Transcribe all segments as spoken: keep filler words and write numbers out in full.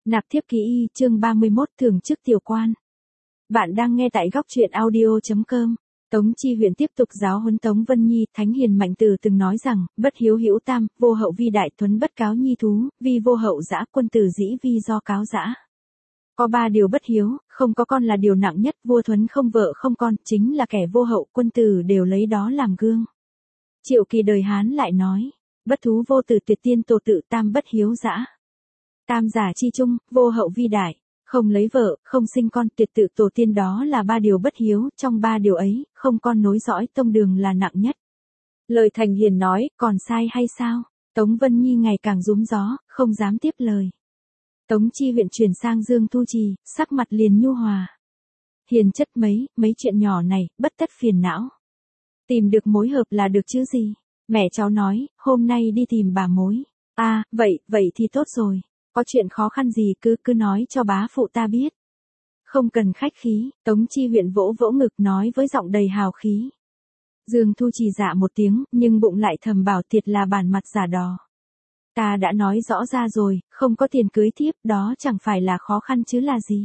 Nạp thiếp ký y chương ba mươi mốt thường chức tiểu quan. Bạn đang nghe tại góc truyện audio.com. Tống Chi Huyện tiếp tục giáo huấn Tống Vân Nhi. Thánh hiền Mạnh Tử từng nói rằng, bất hiếu hữu tam, vô hậu vi đại, thuấn bất cáo nhi thú, vi vô hậu dã, quân tử dĩ vi do cáo dã. Có ba điều bất hiếu, không có con là điều nặng nhất, vua thuấn không vợ không con, chính là kẻ vô hậu, quân tử đều lấy đó làm gương. Triệu Kỳ đời Hán lại nói, bất thú vô tử tuyệt tiên tổ tự, tam bất hiếu dã. Tam giả chi trung, vô hậu vi đại, không lấy vợ, không sinh con, tuyệt tự tổ tiên, đó là ba điều bất hiếu, trong ba điều ấy, không con nối dõi tông đường là nặng nhất. Lời Thành Hiền nói, còn sai hay sao? Tống Vân Nhi ngày càng rúm gió, không dám tiếp lời. Tống Chi Huyện chuyển sang Dương Thu Trì, sắc mặt liền nhu hòa. Hiền chất mấy, mấy chuyện nhỏ này, bất tất phiền não. Tìm được mối hợp là được chứ gì? Mẹ cháu nói, hôm nay đi tìm bà mối. À, vậy, vậy thì tốt rồi. Có chuyện khó khăn gì cứ cứ nói cho bá phụ ta biết. Không cần khách khí, Tống Chi Huyện vỗ vỗ ngực nói với giọng đầy hào khí. Dương Thu Trì dạ một tiếng, nhưng bụng lại thầm bảo thiệt là bản mặt giả đò. Ta đã nói rõ ra rồi, không có tiền cưới thiếp, đó chẳng phải là khó khăn chứ là gì.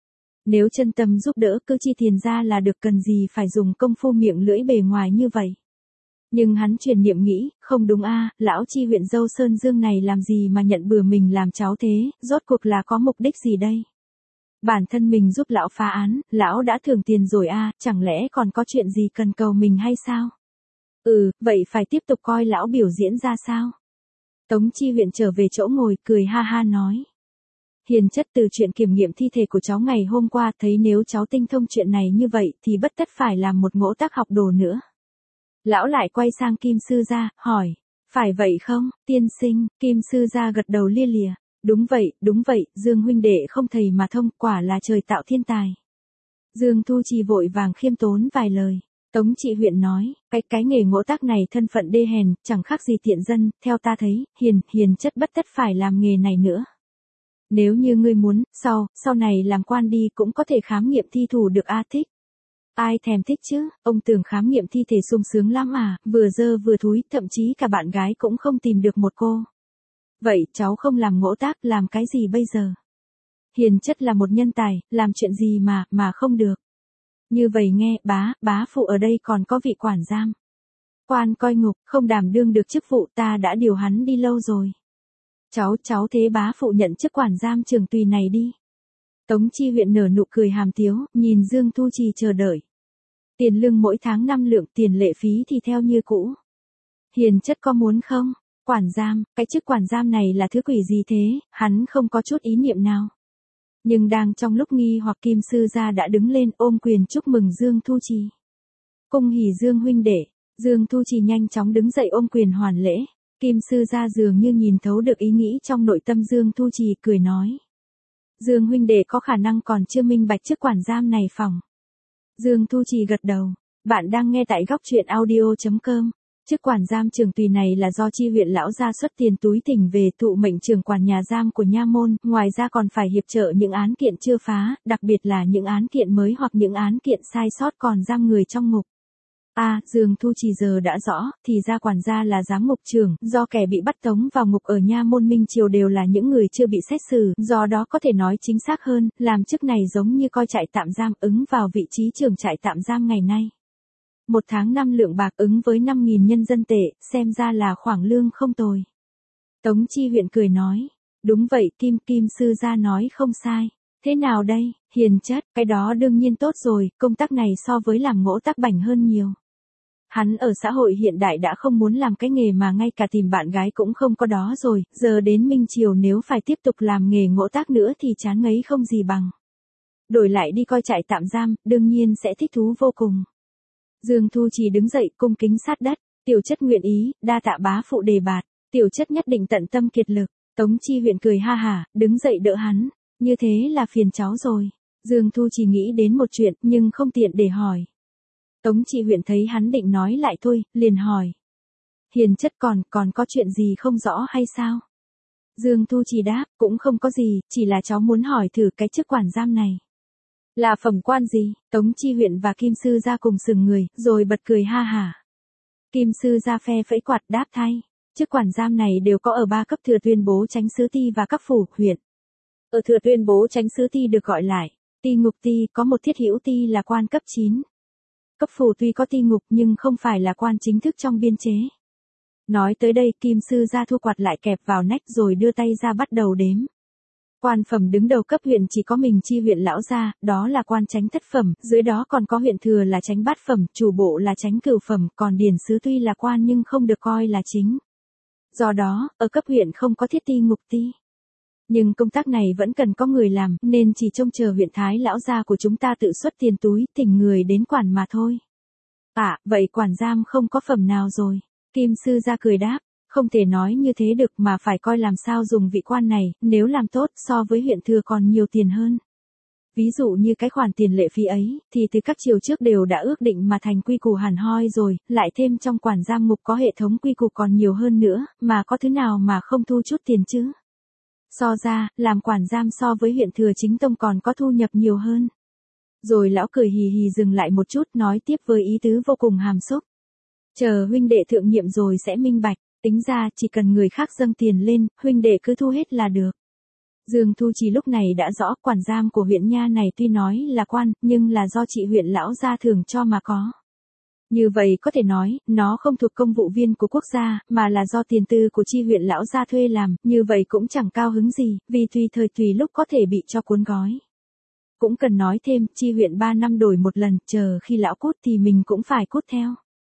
Nếu chân tâm giúp đỡ cứ chi tiền ra là được, cần gì phải dùng công phu miệng lưỡi bề ngoài như vậy. Nhưng hắn truyền niệm nghĩ, không đúng a, lão Chi Huyện dâu Sơn Dương này làm gì mà nhận bừa mình làm cháu thế, rốt cuộc là có mục đích gì đây? Bản thân mình giúp lão phá án, lão đã thưởng tiền rồi a, chẳng lẽ còn có chuyện gì cần cầu mình hay sao? Ừ, vậy phải tiếp tục coi lão biểu diễn ra sao? Tống Chi Huyện trở về chỗ ngồi, cười ha ha nói. Hiền chất từ chuyện kiểm nghiệm thi thể của cháu ngày hôm qua thấy nếu cháu tinh thông chuyện này như vậy thì bất tất phải làm một ngỗ tác học đồ nữa. Lão lại quay sang Kim Sư Gia, hỏi, phải vậy không, tiên sinh? Kim Sư Gia gật đầu lia lịa, đúng vậy, đúng vậy, Dương huynh đệ không thầy mà thông, quả là trời tạo thiên tài. Dương Thu Trì vội vàng khiêm tốn vài lời. Tống Chi Huyện nói, cái cái nghề ngỗ tác này thân phận đê hèn, chẳng khác gì tiện dân, theo ta thấy, hiền, hiền chất bất tất phải làm nghề này nữa. Nếu như ngươi muốn, sau, sau này làm quan đi cũng có thể khám nghiệm thi thủ được a. Thích. Ai thèm thích chứ, ông tưởng khám nghiệm thi thể sung sướng lắm à, vừa dơ vừa thúi, thậm chí cả bạn gái cũng không tìm được một cô. Vậy cháu không làm ngỗ tác, làm cái gì bây giờ? Hiền chất là một nhân tài, làm chuyện gì mà, mà không được. Như vậy nghe, bá, bá phụ ở đây còn có vị quản giam. Quan coi ngục, không đảm đương được chức vụ, ta đã điều hắn đi lâu rồi. Cháu, cháu thế bá phụ nhận chức quản giam trường tùy này đi. Tống Chi Huyện nở nụ cười hàm tiếu, nhìn Dương Thu Trì chờ đợi. Tiền lương mỗi tháng năm lượng, tiền lệ phí thì theo như cũ. Hiền chất có muốn không? Quản giam, cái chức quản giam này là thứ quỷ gì thế, hắn không có chút ý niệm nào. Nhưng đang trong lúc nghi hoặc Kim Sư Gia đã đứng lên ôm quyền chúc mừng Dương Thu Trì. Cung hỉ Dương huynh đệ, Dương Thu Trì nhanh chóng đứng dậy ôm quyền hoàn lễ. Kim Sư Gia dường như nhìn thấu được ý nghĩ trong nội tâm Dương Thu Trì, cười nói. Dương huynh đệ có khả năng còn chưa minh bạch chức quản giam này phòng. Dương Thu Trì gật đầu. Bạn đang nghe tại góc truyện audio.com. Chức quản giam trường tùy này là do Chi Huyện lão gia xuất tiền túi thỉnh về thụ mệnh trưởng quản nhà giam của nha môn, ngoài ra còn phải hiệp trợ những án kiện chưa phá, đặc biệt là những án kiện mới hoặc những án kiện sai sót còn giam người trong ngục. À, Dương Thu Trì giờ đã rõ, thì ra quản gia là giám ngục trưởng, do kẻ bị bắt tống vào ngục ở nha môn Minh Triều đều là những người chưa bị xét xử, do đó có thể nói chính xác hơn, làm chức này giống như coi trại tạm giam ứng vào vị trí trưởng trại tạm giam ngày nay. Một tháng năm lượng bạc ứng với năm nghìn nhân dân tệ, xem ra là khoản lương không tồi. Tống Chi Huyện cười nói, đúng vậy, Kim Kim Sư Gia nói không sai. Thế nào đây, hiền chất, cái đó đương nhiên tốt rồi, công tác này so với làm ngỗ tác bảnh hơn nhiều. Hắn ở xã hội hiện đại đã không muốn làm cái nghề mà ngay cả tìm bạn gái cũng không có đó rồi, giờ đến Minh Triều nếu phải tiếp tục làm nghề ngỗ tác nữa thì chán ngấy không gì bằng. Đổi lại đi coi trại tạm giam, đương nhiên sẽ thích thú vô cùng. Dương Thu Trì đứng dậy cung kính sát đất, tiểu chất nguyện ý, đa tạ bá phụ đề bạt, tiểu chất nhất định tận tâm kiệt lực. Tống Chi Huyện cười ha hả, đứng dậy đỡ hắn, như thế là phiền cháu rồi. Dương Thu Trì nghĩ đến một chuyện nhưng không tiện để hỏi. Tống Chi Huyện thấy hắn định nói lại thôi, liền hỏi. Hiền chất còn, còn có chuyện gì không rõ hay sao? Dương Thu Trì đáp, cũng không có gì, chỉ là cháu muốn hỏi thử cái chức quản giam này. Là phẩm quan gì? Tống Chi Huyện và Kim Sư Gia cùng sừng người, rồi bật cười ha hả. Kim Sư Gia phe phẩy quạt đáp thay. Chức quản giam này đều có ở ba cấp thừa tuyên bố chánh sứ ti và các phủ, huyện. Ở Thừa tuyên bố Chánh Sứ Ti được gọi lại Ti Ngục Ti, có một thiết hữu ti là quan cấp chín. Cấp phủ tuy có ti ngục nhưng không phải là quan chính thức trong biên chế. Nói tới đây, Kim Sư gia thu quạt lại kẹp vào nách rồi đưa tay ra bắt đầu đếm. Quan phẩm đứng đầu cấp huyện chỉ có mình Chi huyện lão gia, đó là quan chánh thất phẩm, dưới đó còn có huyện thừa là chánh bát phẩm, chủ bộ là chánh cửu phẩm, còn điển sứ tuy là quan nhưng không được coi là chính. Do đó, ở cấp huyện không có thiết ti ngục ti. Nhưng công tác này vẫn cần có người làm, nên chỉ trông chờ huyện thái lão gia của chúng ta tự xuất tiền túi, thỉnh người đến quản mà thôi. À, vậy quản giam không có phẩm nào rồi. Kim Sư gia cười đáp, không thể nói như thế được mà phải coi làm sao dùng vị quan này, nếu làm tốt so với huyện thừa còn nhiều tiền hơn. Ví dụ như cái khoản tiền lệ phí ấy, thì từ các triều trước đều đã ước định mà thành quy củ hẳn hoi rồi, lại thêm trong quản giam ngục có hệ thống quy củ còn nhiều hơn nữa, mà có thứ nào mà không thu chút tiền chứ. So ra, làm quản giam so với huyện thừa chính tông còn có thu nhập nhiều hơn. Rồi lão cười hì hì dừng lại một chút nói tiếp với ý tứ vô cùng hàm xúc. Chờ huynh đệ thượng nhiệm rồi sẽ minh bạch, tính ra chỉ cần người khác dâng tiền lên, huynh đệ cứ thu hết là được. Dương Thu Trì lúc này đã rõ quản giam của huyện nha này tuy nói là quan, nhưng là do chị huyện lão gia thường cho mà có. Như vậy có thể nói, nó không thuộc công vụ viên của quốc gia, mà là do tiền tư của chi huyện lão gia thuê làm, như vậy cũng chẳng cao hứng gì, vì tùy thời tùy lúc có thể bị cho cuốn gói. Cũng cần nói thêm, chi huyện ba năm đổi một lần, chờ khi lão cút thì mình cũng phải cút theo.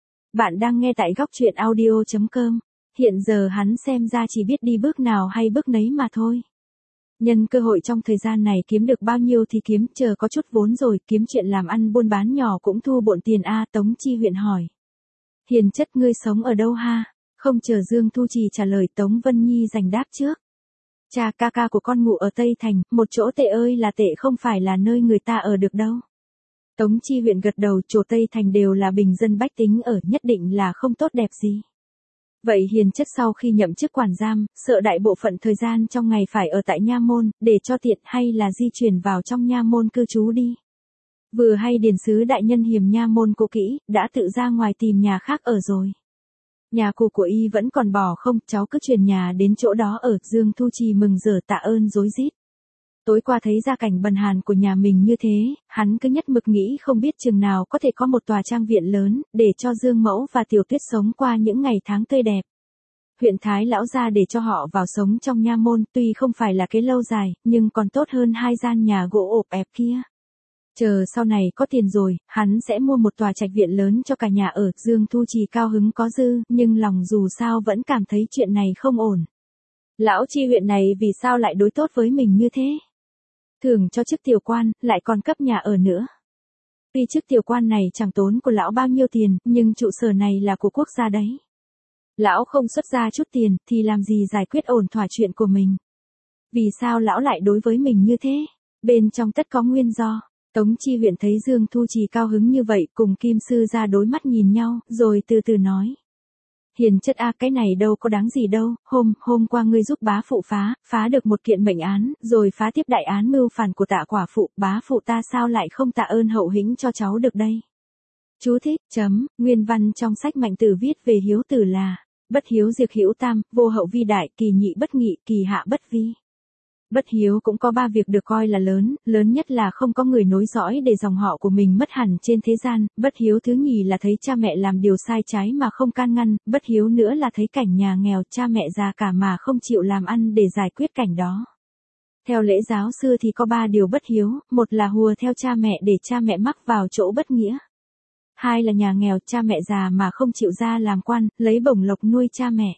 Bạn đang nghe tại góc truyện audio chấm com. Hiện giờ hắn xem ra chỉ biết đi bước nào hay bước nấy mà thôi. Nhân cơ hội trong thời gian này kiếm được bao nhiêu thì kiếm, chờ có chút vốn rồi, kiếm chuyện làm ăn buôn bán nhỏ cũng thu bộn tiền a. Tống Chi huyện hỏi. Hiền chất ngươi sống ở đâu ha? Không chờ Dương Thu Trì trả lời, Tống Vân Nhi giành đáp trước. Cha, ca ca của con ngủ ở Tây Thành, một chỗ tệ ơi là tệ, không phải là nơi người ta ở được đâu. Tống Chi huyện gật đầu, chỗ Tây Thành đều là bình dân bách tính ở, nhất định là không tốt đẹp gì. Vậy hiền chất sau khi nhậm chức quản giam, sợ đại bộ phận thời gian trong ngày phải ở tại nha môn, để cho tiện, hay là di chuyển vào trong nha môn cư trú đi. Vừa hay điển sứ đại nhân hiềm nha môn cũ kỹ, đã tự ra ngoài tìm nhà khác ở rồi. Nhà cũ của y vẫn còn bỏ không, cháu cứ chuyển nhà đến chỗ đó ở. Dương Thu Trì mừng rỡ tạ ơn rối rít. Tối qua thấy gia cảnh bần hàn của nhà mình như thế, hắn cứ nhất mực nghĩ không biết chừng nào có thể có một tòa trang viện lớn, để cho Dương Mẫu và Tiểu Tuyết sống qua những ngày tháng tươi đẹp. Huyện Thái lão gia để cho họ vào sống trong nha môn, tuy không phải là cái lâu dài, nhưng còn tốt hơn hai gian nhà gỗ ộp ẹp kia. Chờ sau này có tiền rồi, hắn sẽ mua một tòa trạch viện lớn cho cả nhà ở. Dương Thu Trì cao hứng có dư, nhưng lòng dù sao vẫn cảm thấy chuyện này không ổn. Lão Chi huyện này vì sao lại đối tốt với mình như thế? Thưởng cho chức tiểu quan, lại còn cấp nhà ở nữa. Tuy chức tiểu quan này chẳng tốn của lão bao nhiêu tiền, nhưng trụ sở này là của quốc gia đấy. Lão không xuất ra chút tiền, thì làm gì giải quyết ổn thỏa chuyện của mình? Vì sao lão lại đối với mình như thế? Bên trong tất có nguyên do. Tống Chi huyện thấy Dương Thu Trì cao hứng như vậy, cùng Kim Sư ra đối mắt nhìn nhau, rồi từ từ nói. Hiền chất a, cái này đâu có đáng gì đâu, hôm, hôm qua ngươi giúp bá phụ phá, phá được một kiện mệnh án, rồi phá tiếp đại án mưu phản của tạ quả phụ, bá phụ ta sao lại không tạ ơn hậu hĩnh cho cháu được đây. Chú thích, chấm, nguyên văn trong sách Mạnh Tử viết về hiếu tử là, bất hiếu diệt hữu tam, vô hậu vi đại, kỳ nhị bất nghị, kỳ hạ bất vi. Bất hiếu cũng có ba việc được coi là lớn, lớn nhất là không có người nối dõi để dòng họ của mình mất hẳn trên thế gian, bất hiếu thứ nhì là thấy cha mẹ làm điều sai trái mà không can ngăn, bất hiếu nữa là thấy cảnh nhà nghèo, cha mẹ già cả mà không chịu làm ăn để giải quyết cảnh đó. Theo lễ giáo xưa thì có ba điều bất hiếu, một là hùa theo cha mẹ để cha mẹ mắc vào chỗ bất nghĩa. Hai là nhà nghèo, cha mẹ già mà không chịu ra làm quan, lấy bổng lộc nuôi cha mẹ.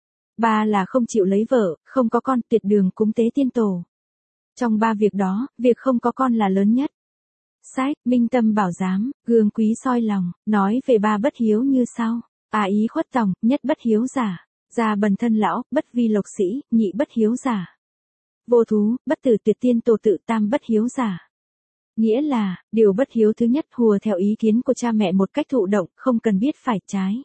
Ba là không chịu lấy vợ, không có con, tuyệt đường cúng tế tiên tổ. Trong ba việc đó, việc không có con là lớn nhất. Sách, Minh Tâm Bảo Giám, gương quý soi lòng, nói về ba bất hiếu như sau. À ý khuất tòng, nhất bất hiếu giả. Già bần thân lão, bất vi lộc sĩ, nhị bất hiếu giả. Vô thú, bất tử tuyệt tiên tổ tự, tam bất hiếu giả. Nghĩa là, điều bất hiếu thứ nhất hùa theo ý kiến của cha mẹ một cách thụ động, không cần biết phải trái.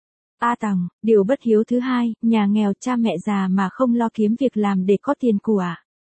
A tòng, điều bất hiếu thứ hai, nhà nghèo, cha mẹ già mà không lo kiếm việc làm để có tiền của.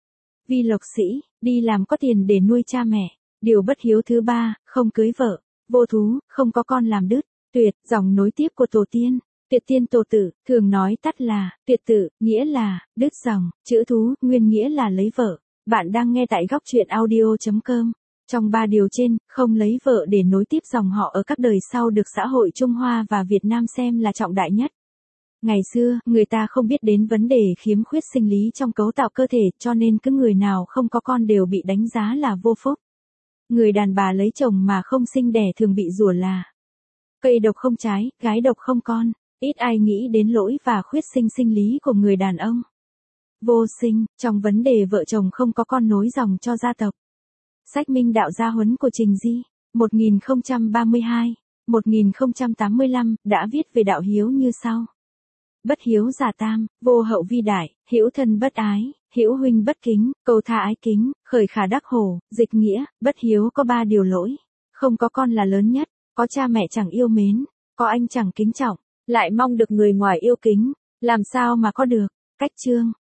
Vi lộc sĩ, đi làm có tiền để nuôi cha mẹ. Điều bất hiếu thứ ba, không cưới vợ. Vô thú, không có con làm đứt. Tuyệt, dòng nối tiếp của tổ tiên. Tuyệt tiên tổ tử, thường nói tắt là, tuyệt tử, nghĩa là, đứt dòng. Chữ thú, nguyên nghĩa là lấy vợ. Bạn đang nghe tại góc truyện audio chấm com. Trong ba điều trên, không lấy vợ để nối tiếp dòng họ ở các đời sau được xã hội Trung Hoa và Việt Nam xem là trọng đại nhất. Ngày xưa, người ta không biết đến vấn đề khiếm khuyết sinh lý trong cấu tạo cơ thể, cho nên cứ người nào không có con đều bị đánh giá là vô phúc. Người đàn bà lấy chồng mà không sinh đẻ thường bị rủa là cây độc không trái, gái độc không con. Ít ai nghĩ đến lỗi và khuyết sinh sinh lý của người đàn ông. Vô sinh, trong vấn đề vợ chồng không có con nối dòng cho gia tộc. Sách Minh Đạo Gia Huấn của Trình Di, một nghìn không trăm ba mươi hai đến một nghìn không trăm tám mươi lăm, đã viết về đạo hiếu như sau. Bất hiếu giả tam, vô hậu vi đại, hữu thân bất ái, hữu huynh bất kính, cầu tha ái kính, khởi khả đắc hổ, dịch nghĩa, bất hiếu có ba điều lỗi. Không có con là lớn nhất, có cha mẹ chẳng yêu mến, có anh chẳng kính trọng, lại mong được người ngoài yêu kính, làm sao mà có được. Cách chương